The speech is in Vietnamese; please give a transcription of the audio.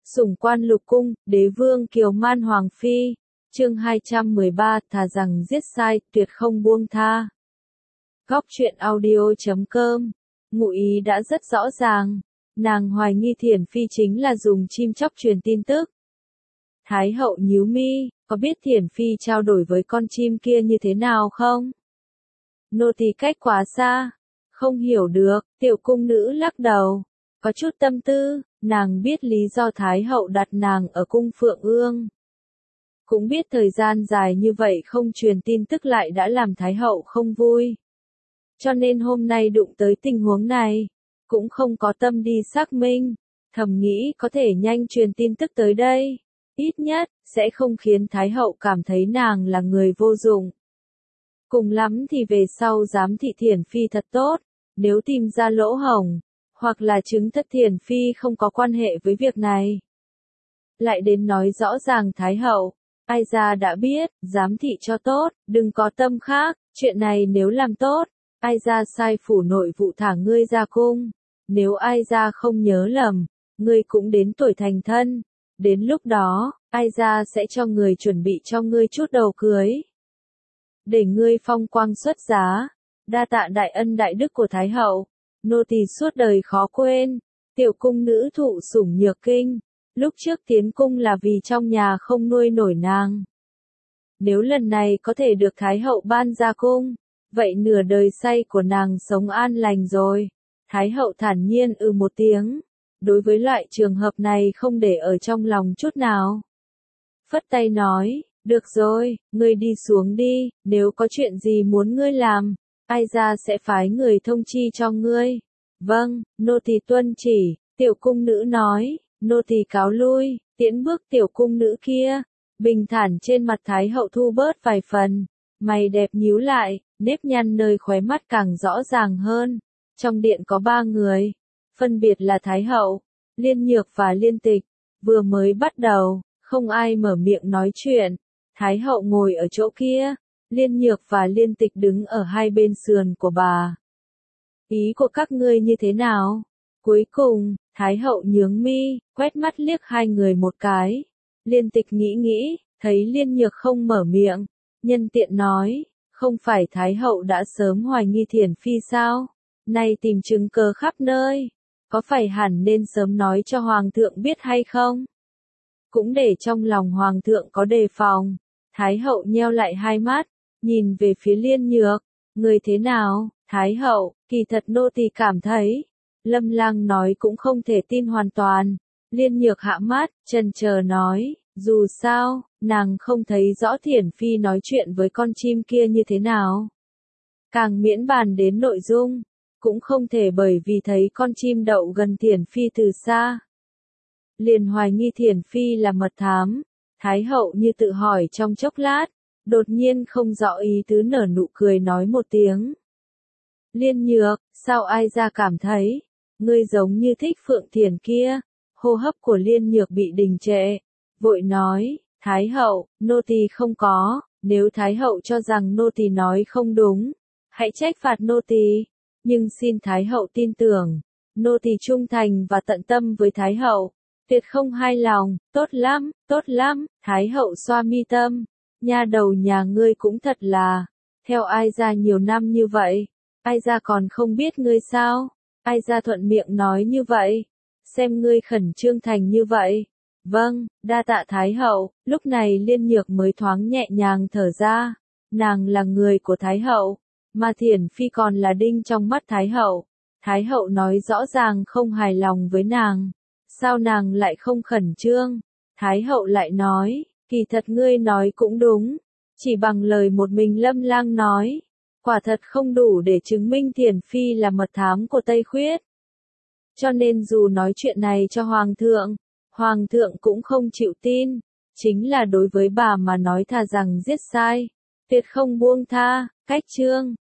Sủng quan lục cung, đế vương kiều man hoàng phi. Chương 213, thà rằng giết sai, tuyệt không buông tha. Góc truyện audio.com. Ngụ ý đã rất rõ ràng, nàng hoài nghi Thiển Phi chính là dùng chim chóc truyền tin tức. Thái hậu nhíu mi, có biết Thiển Phi trao đổi với con chim kia như thế nào không? Nô tỳ cách quá xa, không hiểu được. Tiểu cung nữ lắc đầu, có chút tâm tư. Nàng biết lý do Thái hậu đặt nàng ở cung Phượng Ương. Cũng biết thời gian dài như vậy không truyền tin tức lại đã làm Thái hậu không vui. Cho nên hôm nay đụng tới tình huống này, cũng không có tâm đi xác minh, thầm nghĩ có thể nhanh truyền tin tức tới đây. Ít nhất, sẽ không khiến Thái hậu cảm thấy nàng là người vô dụng. Cùng lắm thì về sau giám thị Thiển Phi thật tốt, nếu tìm ra lỗ hổng, hoặc là chứng thất Thiển Phi không có quan hệ với việc này. Lại đến nói rõ ràng Thái hậu, ai ra đã biết, giám thị cho tốt, đừng có tâm khác, chuyện này nếu làm tốt, ai ra sai phủ nội vụ thả ngươi ra cung, nếu ai ra không nhớ lầm, ngươi cũng đến tuổi thành thân, đến lúc đó, ai ra sẽ cho người chuẩn bị cho ngươi chút đầu cưới. Để ngươi phong quang xuất giá, đa tạ đại ân đại đức của Thái hậu. Nô tỳ suốt đời khó quên. Tiểu cung nữ thụ sủng nhược kinh. Lúc trước tiến cung là vì trong nhà không nuôi nổi nàng. Nếu lần này có thể được Thái hậu ban ra cung, vậy nửa đời say của nàng sống an lành rồi. Thái hậu thản nhiên một tiếng. Đối với loại trường hợp này không để ở trong lòng chút nào. Phất tay nói, được rồi, ngươi đi xuống đi, nếu có chuyện gì muốn ngươi làm, ai ra sẽ phái người thông chi cho ngươi. Vâng, nô tỳ tuân chỉ. Tiểu cung nữ nói, nô tỳ cáo lui. Tiễn bước tiểu cung nữ kia, bình thản trên mặt Thái hậu thu bớt vài phần, mày đẹp nhíu lại, nếp nhăn nơi khóe mắt càng rõ ràng hơn. Trong điện có 3 người, phân biệt là Thái hậu, Liên Nhược và Liên Tịch. Vừa mới bắt đầu, không ai mở miệng nói chuyện. Thái hậu ngồi ở chỗ kia, Liên Nhược và Liên Tịch đứng ở hai bên sườn của bà. Ý của các ngươi như thế nào? Cuối cùng, Thái hậu nhướng mi, quét mắt liếc hai người một cái. Liên Tịch nghĩ, thấy Liên Nhược không mở miệng, nhân tiện nói, không phải Thái hậu đã sớm hoài nghi Thiển Phi sao? Nay tìm chứng cớ khắp nơi, có phải hẳn nên sớm nói cho Hoàng thượng biết hay không? Cũng để trong lòng Hoàng thượng có đề phòng. Thái hậu nheo lại hai mắt, nhìn về phía Liên Nhược, người thế nào? Thái hậu, kỳ thật nô tỳ cảm thấy, Lâm Lang nói cũng không thể tin hoàn toàn. Liên Nhược hạ mắt, chần chờ nói, dù sao, nàng không thấy rõ Thiển Phi nói chuyện với con chim kia như thế nào. Càng miễn bàn đến nội dung, cũng không thể bởi vì thấy con chim đậu gần Thiển Phi từ xa. Liền hoài nghi Thiển Phi là mật thám. Thái hậu như tự hỏi trong chốc lát, đột nhiên không rõ ý tứ nở nụ cười nói một tiếng. Liên Nhược, sao ai ra cảm thấy, ngươi giống như thích Phượng Thiển kia? Hô hấp của Liên Nhược bị đình trệ, vội nói, Thái hậu, nô tỳ không có, nếu Thái hậu cho rằng nô tỳ nói không đúng, hãy trách phạt nô tỳ, nhưng xin Thái hậu tin tưởng, nô tỳ trung thành và tận tâm với Thái hậu. Tuyệt không hai lòng. Tốt lắm, Thái hậu xoa mi tâm, nha đầu nhà ngươi cũng thật là, theo ai ra nhiều năm như vậy, ai ra còn không biết ngươi sao, ai ra thuận miệng nói như vậy, xem ngươi khẩn trương thành như vậy. Vâng, đa tạ Thái hậu. Lúc này Liên Nhược mới thoáng nhẹ nhàng thở ra, nàng là người của Thái hậu, mà Thiển Phi còn là đinh trong mắt Thái hậu. Thái hậu nói rõ ràng không hài lòng với nàng. Sao nàng lại không khẩn trương? Thái hậu lại nói, kỳ thật ngươi nói cũng đúng, chỉ bằng lời một mình Lâm Lang nói, quả thật không đủ để chứng minh Thiển Phi là mật thám của Tây Khuyết. Cho nên dù nói chuyện này cho Hoàng thượng cũng không chịu tin, chính là đối với bà mà nói thà rằng giết sai, tuyệt không buông tha. Cách chương